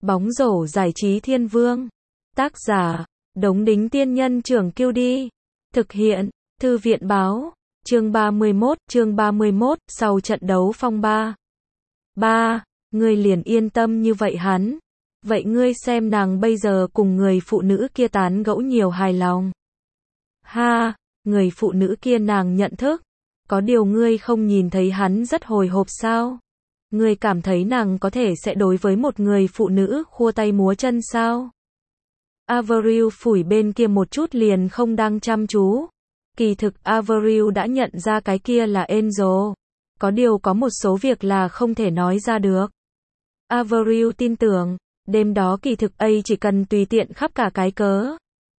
Bóng rổ giải trí thiên vương. Tác giả, Đống Đính Tiên Nhân Trưởng Kiêu Đi. Thực hiện, Thư viện Báo. Chương 31, sau trận đấu phong ba. Ngươi liền yên tâm như vậy hắn. Vậy ngươi xem nàng bây giờ cùng người phụ nữ kia tán gẫu nhiều hài lòng. Người phụ nữ kia nàng nhận thức. Có điều ngươi không nhìn thấy hắn rất hồi hộp sao? Ngươi cảm thấy nàng có thể sẽ đối với một người phụ nữ khua tay múa chân sao? Avril phủi bên kia một chút liền không đang chăm chú. Kỳ thực Avril đã nhận ra cái kia là Angel. Có điều có một số việc là không thể nói ra được. Avril tin tưởng, đêm đó kỳ thực ấy chỉ cần tùy tiện khắp cả cái cớ.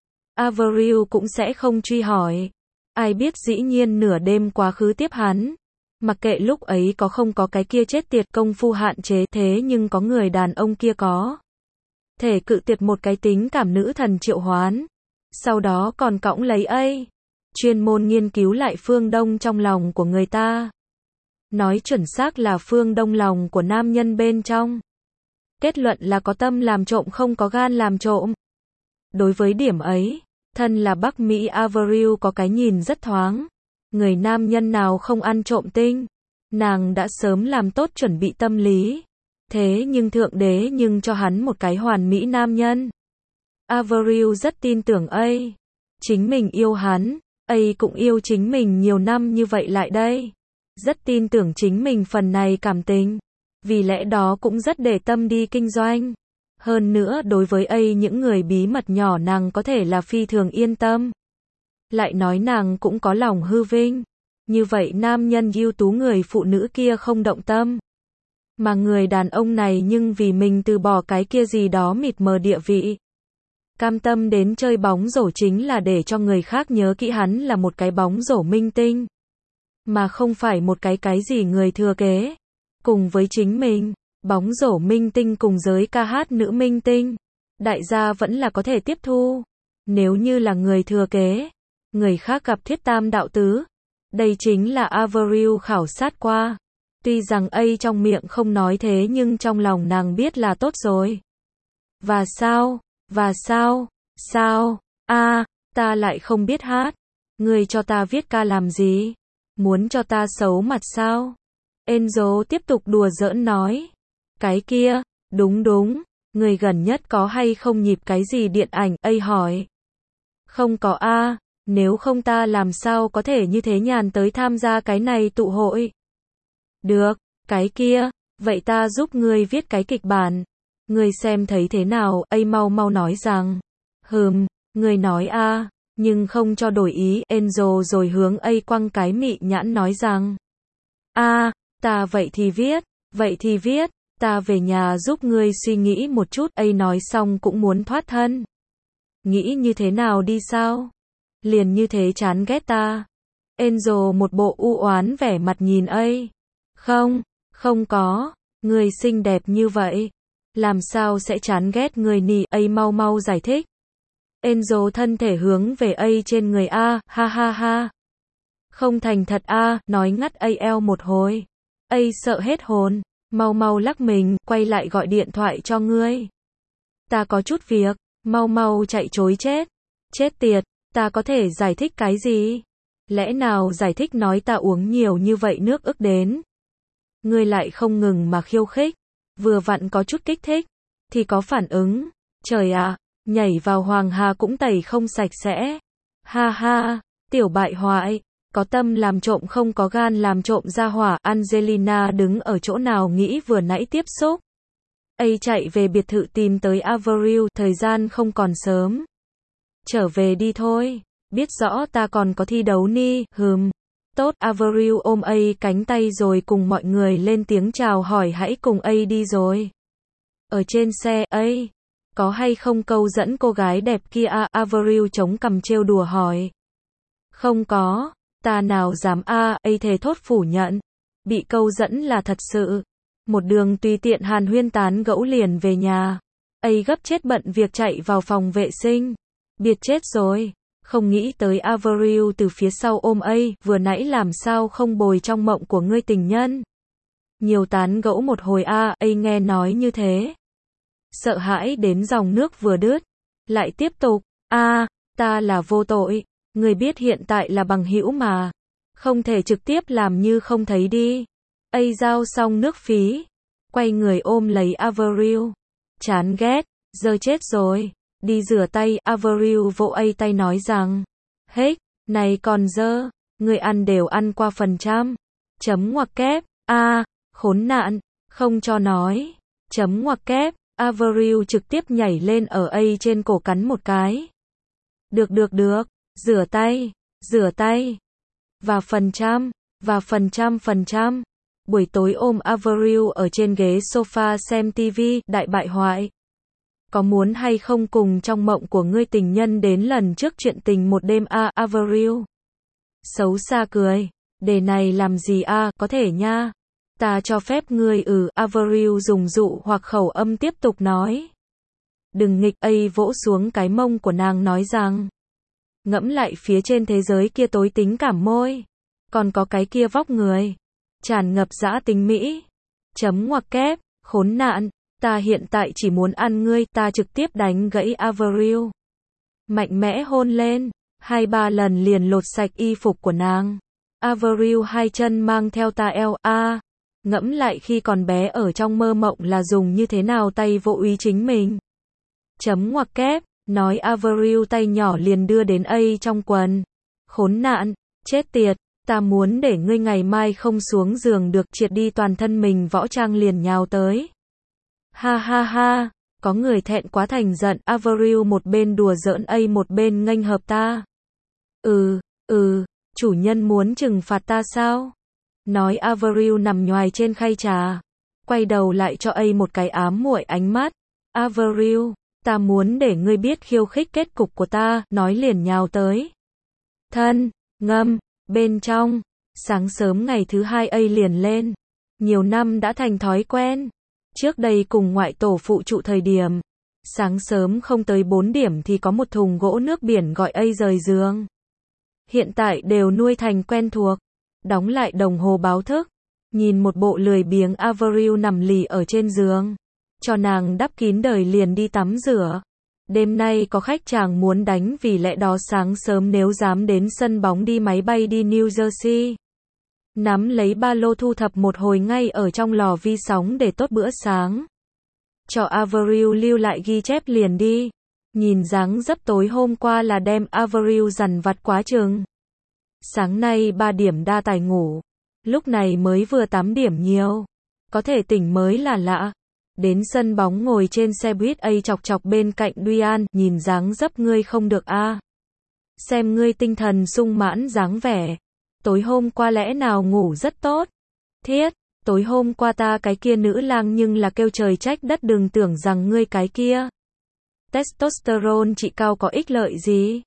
Avril cũng sẽ không truy hỏi. Ai biết dĩ nhiên nửa đêm quá khứ tiếp hắn. Mặc kệ lúc ấy có không có cái kia chết tiệt công phu hạn chế, thế nhưng có người đàn ông kia có thể cự tuyệt một cái tính cảm nữ thần triệu hoán. Sau đó còn cõng lấy ấy. Chuyên môn nghiên cứu lại phương đông trong lòng của người ta. Nói chuẩn xác là phương đông lòng của nam nhân bên trong. Kết luận là có tâm làm trộm không có gan làm trộm. Đối với điểm ấy, thân là Bắc Mỹ Avril có cái nhìn rất thoáng. Người nam nhân nào không ăn trộm tinh, nàng đã sớm làm tốt chuẩn bị tâm lý. Thế nhưng Thượng Đế nhưng cho hắn một cái hoàn mỹ nam nhân. Avril rất tin tưởng ấy. Chính mình yêu hắn, ấy cũng yêu chính mình nhiều năm như vậy lại đây. Rất tin tưởng chính mình phần này cảm tình. Vì lẽ đó cũng rất để tâm đi kinh doanh. Hơn nữa đối với ấy những người bí mật nhỏ nàng có thể là phi thường yên tâm. Lại nói nàng cũng có lòng hư vinh. Như vậy nam nhân ưu tú người phụ nữ kia không động tâm. Mà người đàn ông này nhưng vì mình từ bỏ cái kia gì đó mịt mờ địa vị. Cam tâm đến chơi bóng rổ chính là để cho người khác nhớ kỹ hắn là một cái bóng rổ minh tinh. Mà không phải một cái gì người thừa kế. Cùng với chính mình, bóng rổ minh tinh cùng giới ca hát nữ minh tinh. Đại gia vẫn là có thể tiếp thu. Nếu như là người thừa kế, người khác gặp thuyết tam đạo tứ. Đây chính là Avril khảo sát qua. Tuy rằng ấy trong miệng không nói thế nhưng trong lòng nàng biết là tốt rồi. Và sao? Ta lại không biết hát. Ngươi cho ta viết ca làm gì? Muốn cho ta xấu mặt sao? Angel tiếp tục đùa giỡn nói. Cái kia, đúng, người gần nhất có hay không nhịp cái gì điện ảnh? Ấy hỏi. Không có a, nếu không ta làm sao có thể như thế nhàn tới tham gia cái này tụ hội? Được, cái kia, vậy ta giúp ngươi viết cái kịch bản. Ngươi xem thấy thế nào? Ấy mau nói rằng. Ngươi nói a, nhưng không cho đổi ý. Angel rồi hướng ấy quăng cái mị nhãn nói rằng. Ta vậy thì viết, ta về nhà giúp ngươi suy nghĩ một chút. Ấy nói xong cũng muốn thoát thân. Nghĩ như thế nào đi sao? Liền như thế chán ghét ta. Angel một bộ u oán vẻ mặt nhìn ấy. Không có, ngươi xinh đẹp như vậy. Làm sao sẽ chán ghét người nì? Ấy mau giải thích. Angel thân thể hướng về ấy trên người ha. Không thành thật nói ngắt ấy eo một hồi. Ấy sợ hết hồn, mau lắc mình, quay lại gọi điện thoại cho ngươi. Ta có chút việc, mau chạy chối chết. Chết tiệt, ta có thể giải thích cái gì? Lẽ nào giải thích nói ta uống nhiều như vậy nước ức đến. Ngươi lại không ngừng mà khiêu khích, vừa vặn có chút kích thích, thì có phản ứng. Trời ạ, nhảy vào Hoàng Hà cũng tẩy không sạch sẽ. Ha, tiểu bại hoại, có tâm làm trộm không có gan làm trộm ra hỏa. Angelina đứng ở chỗ nào nghĩ vừa nãy tiếp xúc. Ấy chạy về biệt thự tìm tới Avril, thời gian không còn sớm. Trở về đi thôi, biết rõ ta còn có thi đấu ni. Tốt. Avril ôm ấy cánh tay rồi cùng mọi người lên tiếng chào hỏi hãy cùng ấy đi rồi. Ở trên xe, ấy có hay không câu dẫn cô gái đẹp kia? Avril chống cằm trêu đùa hỏi. Không có, ta nào dám ấy thề thốt phủ nhận. Bị câu dẫn là thật sự. Một đường tùy tiện hàn huyên tán gẫu liền về nhà. Ấy gấp chết bận việc chạy vào phòng vệ sinh. Biệt chết rồi. Không nghĩ tới Avril từ phía sau ôm ấy, vừa nãy làm sao không bồi trong mộng của ngươi tình nhân. Nhiều tán gẫu một hồi ấy nghe nói như thế. sợ hãi đến dòng nước vừa đứt. Lại tiếp tục, ta là vô tội, người biết hiện tại là bằng hữu mà. Không thể trực tiếp làm như không thấy đi. Giao xong nước phí. Quay người ôm lấy Avril. Chán ghét, giờ chết rồi. Đi rửa tay, Avril vỗ tay nói rằng. Hết, này còn dơ, người ăn đều ăn qua phần trăm. Chấm ngoặc kép, khốn nạn, không cho nói. Chấm ngoặc kép, Avril trực tiếp nhảy lên ở trên cổ cắn một cái. Được, rửa tay. Và phần trăm. Buổi tối ôm Avril ở trên ghế sofa xem TV, đại bại hoại. Có muốn hay không cùng trong mộng của ngươi tình nhân đến lần trước chuyện tình một đêm Avril? Xấu xa cười. Đề này làm gì có thể nha. Ta cho phép ngươi Avril dùng dụ hoặc khẩu âm tiếp tục nói. Đừng nghịch, vỗ xuống cái mông của nàng nói rằng. Ngẫm lại phía trên thế giới kia tối tính cảm môi. Còn có cái kia vóc người. Tràn ngập dã tính mỹ. Chấm ngoặc kép, khốn nạn, ta hiện tại chỉ muốn ăn ngươi, ta trực tiếp đánh gãy Avril. Mạnh mẽ hôn lên, 2-3 lần liền lột sạch y phục của nàng. Avril hai chân mang theo tà eo, ngẫm lại khi còn bé ở trong mơ mộng là dùng như thế nào tay vỗ úy chính mình. Chấm ngoặc kép, nói Avril tay nhỏ liền đưa đến trong quần. Khốn nạn, chết tiệt, ta muốn để ngươi ngày mai không xuống giường được, triệt đi toàn thân mình võ trang liền nhào tới. Ha ha ha, có người thẹn quá thành giận, Avril một bên đùa giỡn một bên nghênh hợp ta. Chủ nhân muốn trừng phạt ta sao? Nói Avril nằm nhoài trên khay trà. Quay đầu lại cho một cái ám muội ánh mắt. Avril, ta muốn để ngươi biết khiêu khích kết cục của ta, nói liền nhào tới. Thân, ngâm, bên trong. Sáng sớm ngày thứ hai liền lên. Nhiều năm đã thành thói quen. Trước đây cùng ngoại tổ phụ trụ thời điểm. Sáng sớm không tới 4 điểm thì có một thùng gỗ nước biển gọi rời giường. Hiện tại đều nuôi thành quen thuộc. Đóng lại đồng hồ báo thức. Nhìn một bộ lười biếng Avril nằm lì ở trên giường. Cho nàng đắp kín đời liền đi tắm rửa. Đêm nay có khách chàng muốn đánh, vì lẽ đó sáng sớm nếu dám đến sân bóng đi máy bay đi New Jersey. Nắm lấy ba lô thu thập một hồi ngay ở trong lò vi sóng để tốt bữa sáng. Cho Avril lưu lại ghi chép liền đi. Nhìn dáng dấp tối hôm qua là đem Avril dằn vặt quá chừng. Sáng nay 3 điểm đa tài ngủ. Lúc này mới vừa 8 điểm nhiều. Có thể tỉnh mới là lạ. Đến sân bóng ngồi trên xe buýt chọc chọc bên cạnh Duyan, nhìn dáng dấp ngươi không được Xem ngươi tinh thần sung mãn dáng vẻ. Tối hôm qua lẽ nào ngủ rất tốt? Thiết, tối hôm qua ta cái kia nữ lang nhưng là kêu trời trách đất, đừng tưởng rằng ngươi cái kia. Testosterone trị cao có ích lợi gì?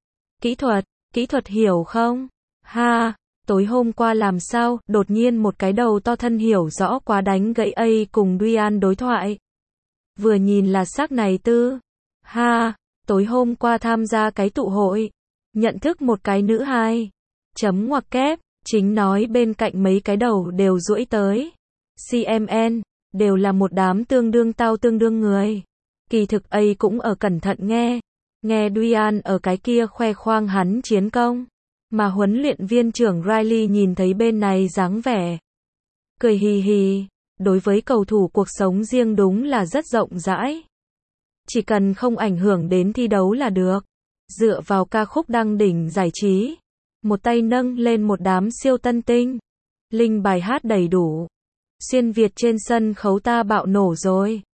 Kỹ thuật hiểu không? Ha, tối hôm qua làm sao, đột nhiên một cái đầu to thân hiểu rõ quá đánh gãy cùng Duyan đối thoại. Vừa nhìn là xác này tư. Ha, tối hôm qua tham gia cái tụ hội. Nhận thức một cái nữ hai. Chấm ngoặc kép, chính nói bên cạnh mấy cái đầu đều duỗi tới. CMN, đều là một đám tương đương người. Kỳ thực cũng ở cẩn thận nghe. Nghe Duyan ở cái kia khoe khoang hắn chiến công. Mà huấn luyện viên trưởng Riley nhìn thấy bên này dáng vẻ. Cười hì hì, đối với cầu thủ cuộc sống riêng đúng là rất rộng rãi. Chỉ cần không ảnh hưởng đến thi đấu là được. Dựa vào ca khúc đăng đỉnh giải trí. Một tay nâng lên một đám siêu tân tinh. Linh bài hát đầy đủ. Xuyên Việt trên sân khấu ta bạo nổ rồi.